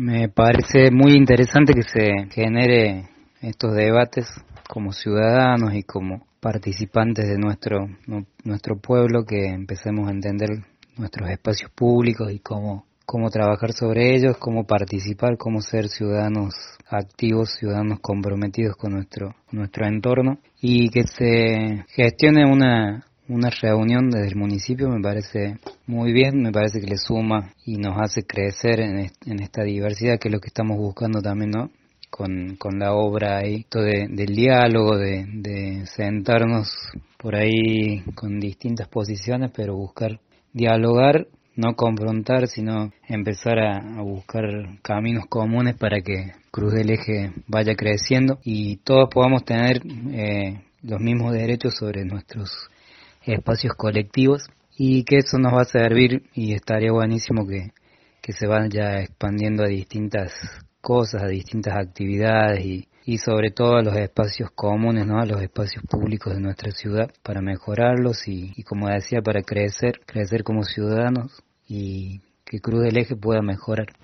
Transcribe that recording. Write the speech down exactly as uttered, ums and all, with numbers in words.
Me parece muy interesante que se genere estos debates como ciudadanos y como participantes de nuestro nu- nuestro pueblo, que empecemos a entender nuestros espacios públicos y cómo cómo trabajar sobre ellos, cómo participar, cómo ser ciudadanos activos, ciudadanos comprometidos con nuestro nuestro entorno, y que se gestione una una reunión desde el municipio. Me parece muy bien, me parece que le suma y nos hace crecer en, est- en esta diversidad, que es lo que estamos buscando también, ¿no? Con, con la obra ahí, esto de, del diálogo, de, de sentarnos por ahí con distintas posiciones, pero buscar dialogar, no confrontar, sino empezar a, a buscar caminos comunes para que Cruz del Eje vaya creciendo y todos podamos tener eh, los mismos derechos sobre nuestros espacios colectivos, y que eso nos va a servir, y estaría buenísimo que, que se vaya expandiendo a distintas cosas, a distintas actividades y, y sobre todo a los espacios comunes, ¿no? A los espacios públicos de nuestra ciudad, para mejorarlos y, y como decía, para crecer, crecer como ciudadanos, y que Cruz del Eje pueda mejorar.